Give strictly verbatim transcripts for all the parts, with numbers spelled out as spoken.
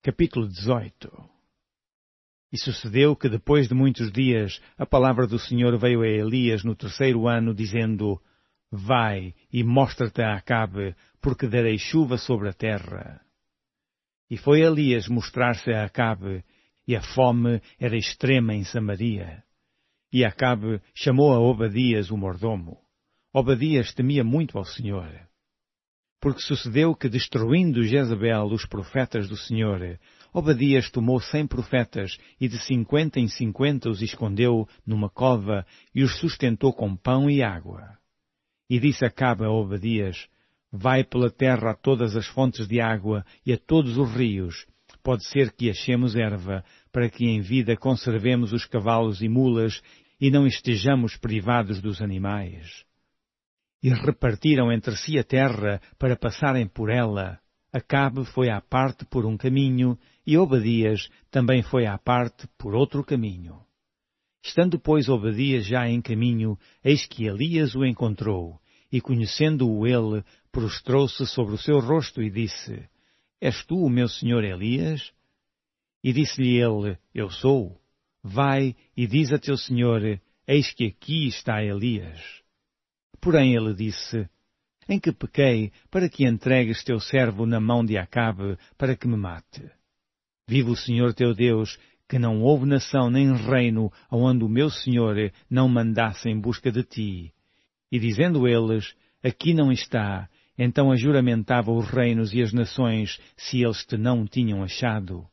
Capítulo dezoito. E sucedeu que depois de muitos dias a palavra do Senhor veio a Elias no terceiro ano, dizendo: Vai e mostra-te a Acabe, porque darei chuva sobre a terra. E foi Elias mostrar-se a Acabe, e a fome era extrema em Samaria. E Acabe chamou a Obadias, o mordomo. Obadias temia muito ao Senhor. Porque sucedeu que, destruindo Jezabel os profetas do Senhor, Obadias tomou cem profetas e de cinquenta em cinquenta os escondeu numa cova e os sustentou com pão e água. E disse Acabe a Obadias: Vai pela terra a todas as fontes de água e a todos os rios. Pode ser que achemos erva, para que em vida conservemos os cavalos e mulas e não estejamos privados dos animais. E repartiram entre si a terra para passarem por ela. Acabe foi à parte por um caminho, e Obadias também foi à parte por outro caminho. Estando, pois, Obadias já em caminho, eis que Elias o encontrou, e conhecendo-o ele, prostrou-se sobre o seu rosto e disse: És tu o meu senhor Elias? E disse-lhe ele: Eu sou. Vai e diz a teu senhor: Eis que aqui está Elias. Porém ele disse: Em que pequei, para que entregues teu servo na mão de Acabe, para que me mate? Vive o Senhor teu Deus, que não houve nação nem reino aonde o meu Senhor não mandasse em busca de ti. E dizendo eles: Aqui não está, então ajuramentava os reinos e as nações, se eles te não tinham achado.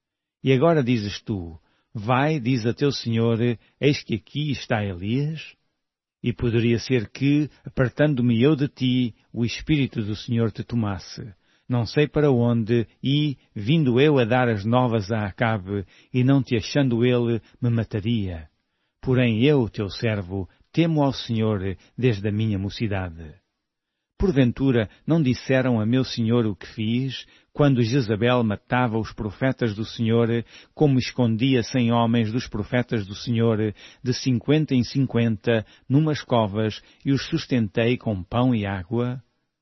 E agora dizes tu: Vai, diz a teu Senhor, eis que aqui está Elias? E poderia ser que, apartando-me eu de ti, o Espírito do Senhor te tomasse. Não sei para onde, e, vindo eu a dar as novas a Acabe, e não te achando ele, me mataria. Porém eu, teu servo, temo ao Senhor desde a minha mocidade. Porventura não disseram a meu senhor o que fiz, quando Jezabel matava os profetas do Senhor, como escondia cem homens dos profetas do Senhor, de cinquenta em cinquenta, numas covas, e os sustentei com pão e água?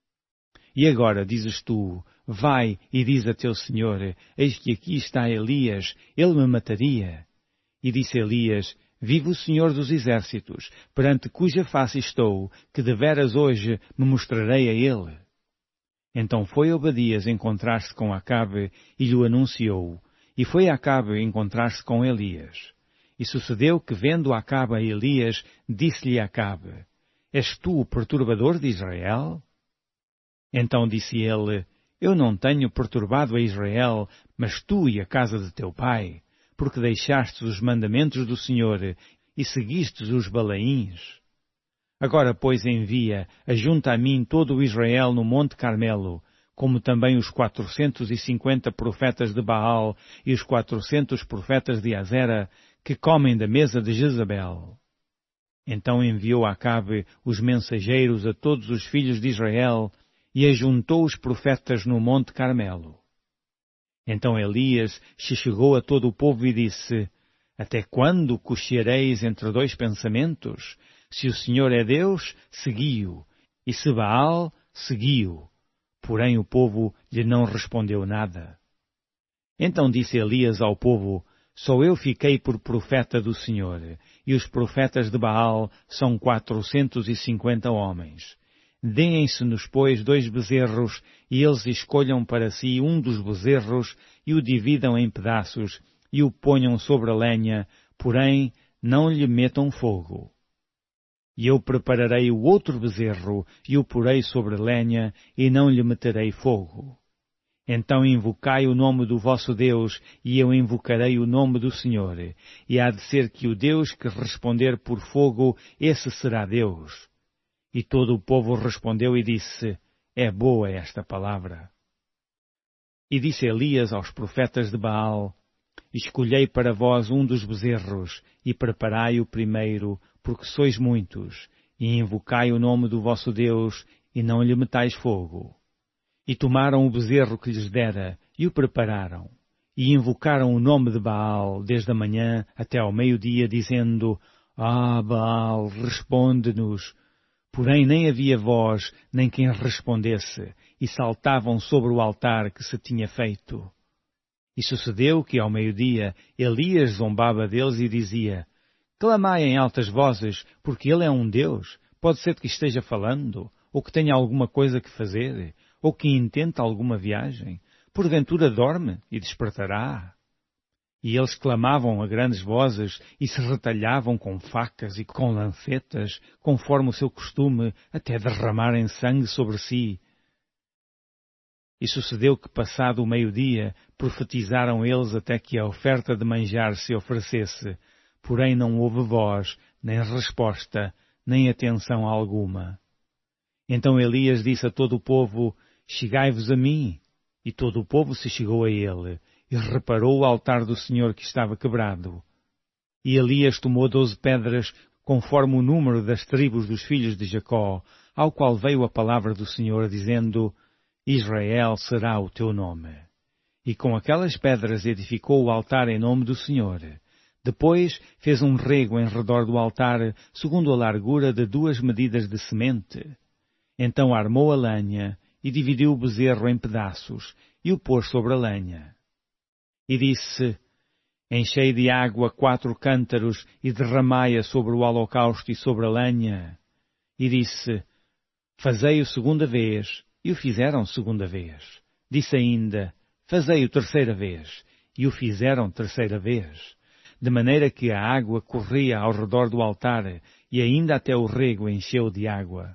E agora dizes tu: Vai e diz a teu senhor: Eis que aqui está Elias, ele me mataria. E disse Elias: Vive o Senhor dos Exércitos, perante cuja face estou, que deveras hoje me mostrarei a ele. Então foi Obadias encontrar-se com Acabe e lhe anunciou, e foi Acabe encontrar-se com Elias. E sucedeu que, vendo Acabe a Elias, disse-lhe Acabe: És tu o perturbador de Israel? Então disse ele: Eu não tenho perturbado a Israel, mas tu e a casa de teu pai, porque deixastes os mandamentos do Senhor e seguistes os Balaíns. Agora, pois, envia, ajunta a mim todo o Israel no Monte Carmelo, como também os quatrocentos e cinquenta profetas de Baal e os quatrocentos profetas de Azera, que comem da mesa de Jezabel. Então enviou Acabe os mensageiros a todos os filhos de Israel e ajuntou os profetas no Monte Carmelo. Então Elias se chegou a todo o povo e disse: Até quando cocheareis entre dois pensamentos? Se o Senhor é Deus, segui-o, e se Baal, segui-o. Porém o povo lhe não respondeu nada. Então disse Elias ao povo: Só eu fiquei por profeta do Senhor, e os profetas de Baal são quatrocentos e cinquenta homens. Deem-se-nos, pois, dois bezerros, e eles escolham para si um dos bezerros, e o dividam em pedaços, e o ponham sobre a lenha, porém não lhe metam fogo. E eu prepararei o outro bezerro, e o porei sobre a lenha, e não lhe meterei fogo. Então invocai o nome do vosso Deus, e eu invocarei o nome do Senhor, e há de ser que o Deus que responder por fogo, esse será Deus. E todo o povo respondeu e disse: É boa esta palavra. E disse Elias aos profetas de Baal: Escolhei para vós um dos bezerros, e preparai-o primeiro, porque sois muitos, e invocai o nome do vosso Deus, e não lhe metais fogo. E tomaram o bezerro que lhes dera, e o prepararam, e invocaram o nome de Baal, desde a manhã até ao meio-dia, dizendo: Ah, Baal, responde-nos. Porém nem havia voz, nem quem respondesse, e saltavam sobre o altar que se tinha feito. E sucedeu que, ao meio-dia, Elias zombava deles e dizia: Clamai em altas vozes, porque ele é um Deus. Pode ser que esteja falando, ou que tenha alguma coisa que fazer, ou que intente alguma viagem. Porventura dorme e despertará. E eles clamavam a grandes vozes e se retalhavam com facas e com lancetas, conforme o seu costume, até derramarem sangue sobre si. E sucedeu que, passado o meio-dia, profetizaram eles até que a oferta de manjar se oferecesse, porém não houve voz, nem resposta, nem atenção alguma. Então Elias disse a todo o povo: Chegai-vos a mim. E todo o povo se chegou a ele, e reparou o altar do Senhor que estava quebrado. E Elias tomou doze pedras, conforme o número das tribos dos filhos de Jacó, ao qual veio a palavra do Senhor, dizendo: Israel será o teu nome. E com aquelas pedras edificou o altar em nome do Senhor. Depois fez um rego em redor do altar, segundo a largura de duas medidas de semente. Então armou a lenha, e dividiu o bezerro em pedaços, e o pôs sobre a lenha. E disse: Enchei de água quatro cântaros, e derramai-a sobre o holocausto e sobre a lenha. E disse: Fazei-o segunda vez, e o fizeram segunda vez. Disse ainda: Fazei-o terceira vez, e o fizeram terceira vez. De maneira que a água corria ao redor do altar, e ainda até o rego encheu de água.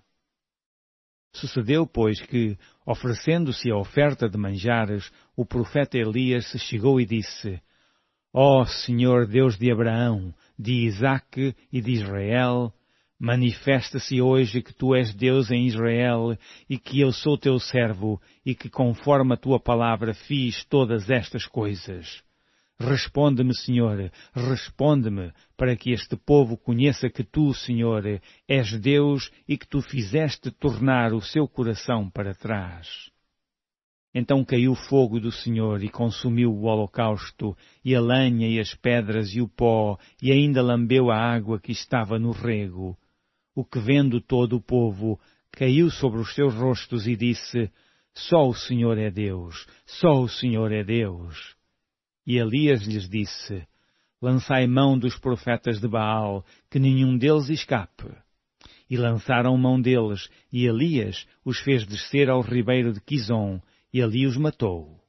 Sucedeu, pois, que, oferecendo-se a oferta de manjares, o profeta Elias se chegou e disse: Ó Senhor Deus de Abraão, de Isaque e de Israel, manifesta-se hoje que tu és Deus em Israel e que eu sou teu servo e que conforme a tua palavra fiz todas estas coisas. Responde-me, Senhor, responde-me, para que este povo conheça que tu, Senhor, és Deus e que tu fizeste tornar o seu coração para trás. Então caiu o fogo do Senhor e consumiu o holocausto, e a lenha e as pedras e o pó, e ainda lambeu a água que estava no rego. O que vendo todo o povo, caiu sobre os seus rostos e disse: Só o Senhor é Deus, só o Senhor é Deus. E Elias lhes disse: Lançai mão dos profetas de Baal, que nenhum deles escape. E lançaram mão deles, e Elias os fez descer ao ribeiro de Quizom, e ali os matou.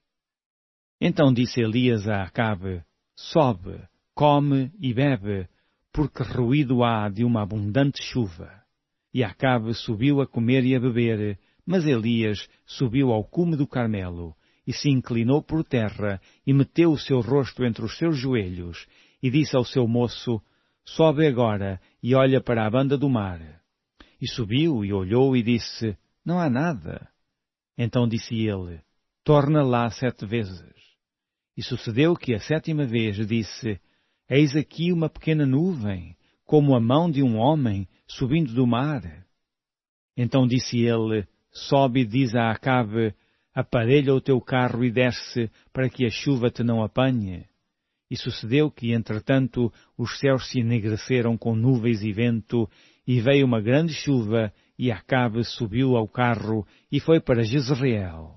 Então disse Elias a Acabe: Sobe, come e bebe, porque ruído há de uma abundante chuva. E Acabe subiu a comer e a beber, mas Elias subiu ao cume do Carmelo, e se inclinou por terra, e meteu o seu rosto entre os seus joelhos, e disse ao seu moço: Sobe agora, e olha para a banda do mar. E subiu, e olhou, e disse: Não há nada. Então disse ele: Torna lá sete vezes. E sucedeu que a sétima vez disse: Eis aqui uma pequena nuvem, como a mão de um homem, subindo do mar. Então disse ele: Sobe e diz a Acabe: Aparelha o teu carro e desce, para que a chuva te não apanhe. E sucedeu que, entretanto, os céus se enegreceram com nuvens e vento, e veio uma grande chuva, e Acabe subiu ao carro e foi para Jezreel.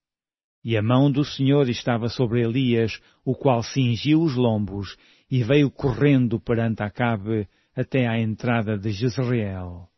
E a mão do Senhor estava sobre Elias, o qual cingiu os lombos, e veio correndo perante Acabe até à entrada de Jezreel.